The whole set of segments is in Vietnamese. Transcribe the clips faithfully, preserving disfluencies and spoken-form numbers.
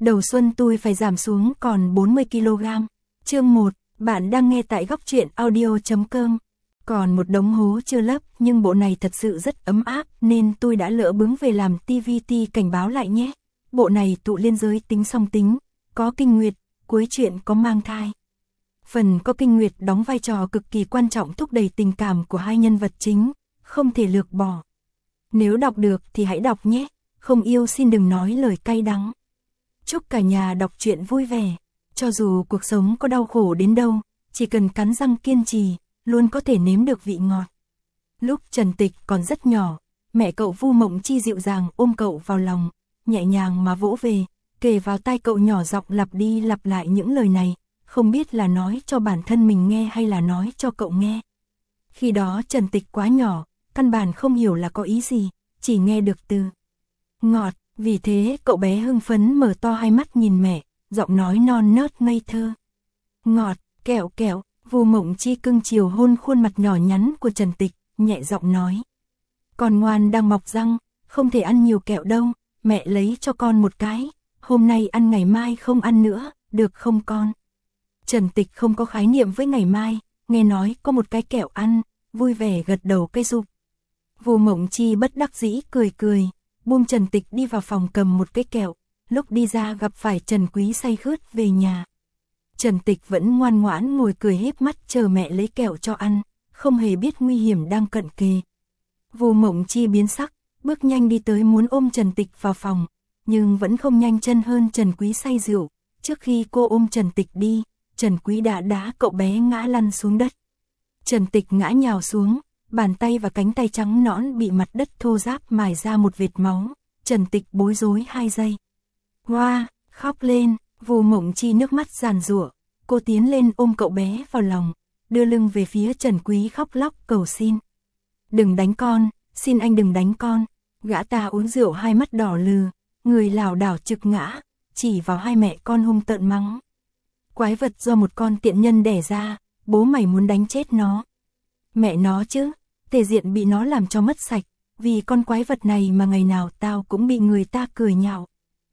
đầu xuân tôi phải giảm xuống còn bốn mươi ki lô gam. Chương một, bạn đang nghe tại góc truyện audio chấm com. Còn một đống hố chưa lấp, nhưng bộ này thật sự rất ấm áp nên tôi đã lỡ bướng về làm tê vê tê cảnh báo lại nhé. Bộ này tụ liên giới tính song tính, có kinh nguyệt, cuối truyện có mang thai. Phần có kinh nguyệt đóng vai trò cực kỳ quan trọng thúc đẩy tình cảm của hai nhân vật chính, không thể lược bỏ. Nếu đọc được thì hãy đọc nhé, không yêu xin đừng nói lời cay đắng. Chúc cả nhà đọc truyện vui vẻ, cho dù cuộc sống có đau khổ đến đâu, chỉ cần cắn răng kiên trì, luôn có thể nếm được vị ngọt. Lúc Trần Tịch còn rất nhỏ, mẹ cậu Vu Mộng Chi dịu dàng ôm cậu vào lòng, nhẹ nhàng mà vỗ về, kề vào tai cậu nhỏ giọng lặp đi lặp lại những lời này, không biết là nói cho bản thân mình nghe hay là nói cho cậu nghe. Khi đó Trần Tịch quá nhỏ, căn bản không hiểu là có ý gì, chỉ nghe được từ ngọt, vì thế cậu bé hưng phấn mở to hai mắt nhìn mẹ, giọng nói non nớt ngây thơ. Ngọt, kẹo kẹo, Vu Mộng Chi cưng chiều hôn khuôn mặt nhỏ nhắn của Trần Tịch, nhẹ giọng nói. Con ngoan đang mọc răng, không thể ăn nhiều kẹo đâu, mẹ lấy cho con một cái, hôm nay ăn ngày mai không ăn nữa, được không con? Trần Tịch không có khái niệm với ngày mai, nghe nói có một cái kẹo ăn, vui vẻ gật đầu cây rụp. Vu Mộng Chi bất đắc dĩ cười cười, buông Trần Tịch đi vào phòng cầm một cái kẹo, lúc đi ra gặp phải Trần Quý say khướt về nhà. Trần Tịch vẫn ngoan ngoãn ngồi cười híp mắt chờ mẹ lấy kẹo cho ăn, không hề biết nguy hiểm đang cận kề. Vu Mộng Chi biến sắc, bước nhanh đi tới muốn ôm Trần Tịch vào phòng, nhưng vẫn không nhanh chân hơn Trần Quý say rượu. Trước khi cô ôm Trần Tịch đi, Trần Quý đã đá cậu bé ngã lăn xuống đất. Trần Tịch ngã nhào xuống, bàn tay và cánh tay trắng nõn bị mặt đất thô ráp mài ra một vệt máu. Trần Tịch bối rối hai giây. Hoa, khóc lên, Vu Mộng Chi nước mắt giàn giụa, cô tiến lên ôm cậu bé vào lòng, đưa lưng về phía Trần Quý khóc lóc cầu xin. Đừng đánh con, xin anh đừng đánh con. Gã ta uống rượu hai mắt đỏ lừ, người lảo đảo trực ngã, chỉ vào hai mẹ con hung tợn mắng. Quái vật do một con tiện nhân đẻ ra, bố mày muốn đánh chết nó. Mẹ nó chứ, thể diện bị nó làm cho mất sạch, vì con quái vật này mà ngày nào tao cũng bị người ta cười nhạo.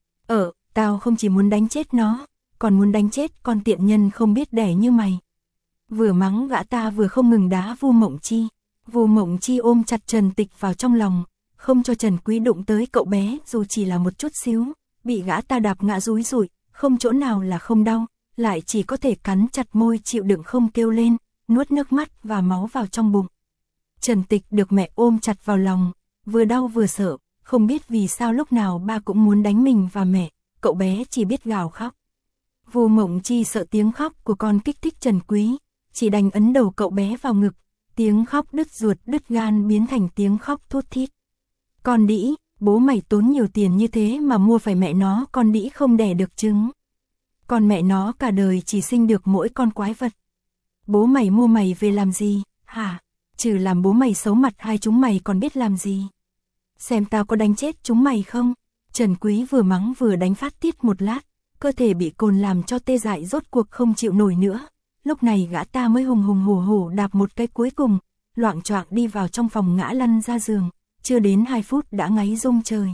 Ờ, tao không chỉ muốn đánh chết nó, còn muốn đánh chết con tiện nhân không biết đẻ như mày. Vừa mắng gã ta vừa không ngừng đá Vu Mộng Chi. Vu Mộng Chi ôm chặt Trần Tịch vào trong lòng, không cho Trần Quý đụng tới cậu bé dù chỉ là một chút xíu, bị gã ta đạp ngã rúi rủi, không chỗ nào là không đau, lại chỉ có thể cắn chặt môi chịu đựng không kêu lên, nuốt nước mắt và máu vào trong bụng. Trần Tịch được mẹ ôm chặt vào lòng, vừa đau vừa sợ, không biết vì sao lúc nào ba cũng muốn đánh mình và mẹ, cậu bé chỉ biết gào khóc. Vu Mộng Chi sợ tiếng khóc của con kích thích Trần Quý, chỉ đành ấn đầu cậu bé vào ngực, tiếng khóc đứt ruột đứt gan biến thành tiếng khóc thút thít. Con đĩ, bố mày tốn nhiều tiền như thế mà mua phải mẹ nó, con đĩ không đẻ được trứng. Còn mẹ nó cả đời chỉ sinh được mỗi con quái vật. Bố mày mua mày về làm gì, hả? Trừ làm bố mày xấu mặt hai chúng mày còn biết làm gì? Xem tao có đánh chết chúng mày không? Trần Quý vừa mắng vừa đánh phát tiết một lát, cơ thể bị cồn làm cho tê dại rốt cuộc không chịu nổi nữa. Lúc này gã ta mới hùng hùng hổ hổ đạp một cái cuối cùng, loạng choạng đi vào trong phòng ngã lăn ra giường, chưa đến hai phút đã ngáy rung trời.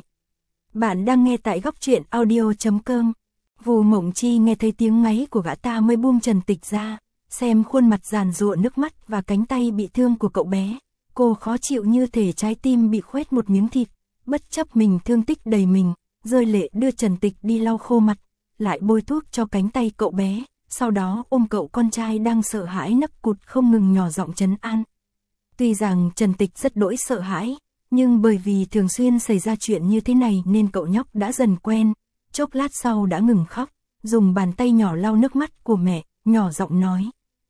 Bạn đang nghe tại góc truyện audio chấm com. Vu Mộng Chi nghe thấy tiếng ngáy của gã ta mới buông Trần Tịch ra, xem khuôn mặt giàn giụa nước mắt và cánh tay bị thương của cậu bé, cô khó chịu như thể trái tim bị khoét một miếng thịt, bất chấp mình thương tích đầy mình, rơi lệ đưa Trần Tịch đi lau khô mặt, lại bôi thuốc cho cánh tay cậu bé, sau đó ôm cậu con trai đang sợ hãi nấc cụt không ngừng nhỏ giọng trấn an. Tuy rằng Trần Tịch rất đỗi sợ hãi, nhưng bởi vì thường xuyên xảy ra chuyện như thế này nên cậu nhóc đã dần quen, chốc lát sau đã ngừng khóc, dùng bàn tay nhỏ lau nước mắt của mẹ, nhỏ giọng nói.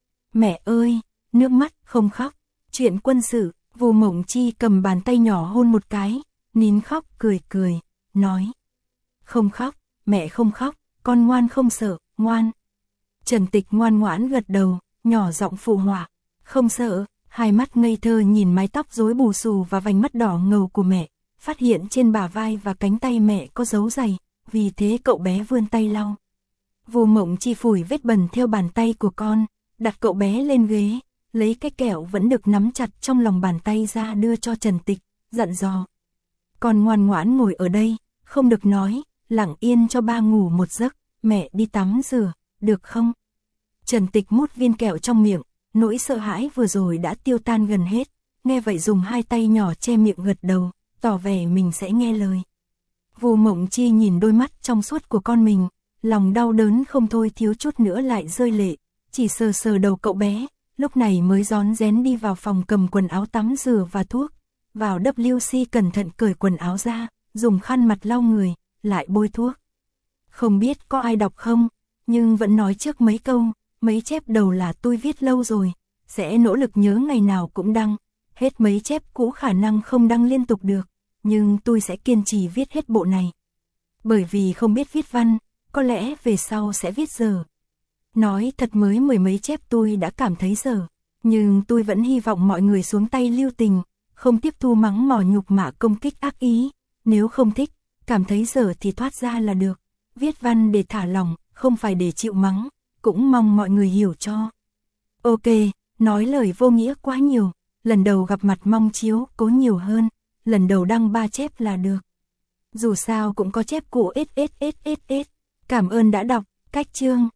Mẹ ơi, nước mắt, không khóc. Chuyện quân sự, Vu Mộng Chi cầm bàn tay nhỏ hôn một cái, nín khóc cười cười, nói. Không khóc, mẹ không khóc, con ngoan không sợ, ngoan. Trần Tịch ngoan ngoãn gật đầu, nhỏ giọng phụ họa, không sợ, hai mắt ngây thơ nhìn mái tóc rối bù xù và vành mắt đỏ ngầu của mẹ, phát hiện trên bả vai và cánh tay mẹ có dấu giày, vì thế cậu bé vươn tay lau. Vu Mộng Chi phủi vết bẩn theo bàn tay của con, đặt cậu bé lên ghế, lấy cái kẹo vẫn được nắm chặt trong lòng bàn tay ra đưa cho Trần Tịch, dặn dò. Con ngoan ngoãn ngồi ở đây, không được nói, lặng yên cho ba ngủ một giấc, mẹ đi tắm rửa, được không? Trần Tịch mút viên kẹo trong miệng, nỗi sợ hãi vừa rồi đã tiêu tan gần hết, nghe vậy dùng hai tay nhỏ che miệng gật đầu, tỏ vẻ mình sẽ nghe lời. Vu Mộng Chi nhìn đôi mắt trong suốt của con mình, lòng đau đớn không thôi thiếu chút nữa lại rơi lệ, chỉ sờ sờ đầu cậu bé, lúc này mới rón rén đi vào phòng cầm quần áo tắm rửa và thuốc, vào vê kép xê cẩn thận cởi quần áo ra, dùng khăn mặt lau người, lại bôi thuốc. Không biết có ai đọc không, nhưng vẫn nói trước mấy câu, mấy chép đầu là tôi viết lâu rồi, sẽ nỗ lực nhớ ngày nào cũng đăng, hết mấy chép cũ khả năng không đăng liên tục được, nhưng tôi sẽ kiên trì viết hết bộ này. Bởi vì không biết viết văn, có lẽ về sau sẽ viết dở. Nói thật mới mười mấy chép tôi đã cảm thấy dở, nhưng tôi vẫn hy vọng mọi người xuống tay lưu tình, không tiếp thu mắng mỏ nhục mạ công kích ác ý, nếu không thích, cảm thấy dở thì thoát ra là được. Viết văn để thả lỏng, không phải để chịu mắng, cũng mong mọi người hiểu cho. Ok, nói lời vô nghĩa quá nhiều, lần đầu gặp mặt mong chiếu cố nhiều hơn, lần đầu đăng ba chép là được. Dù sao cũng có chép cũ ít ít ít ít ít. Cảm ơn đã đọc, cách chương.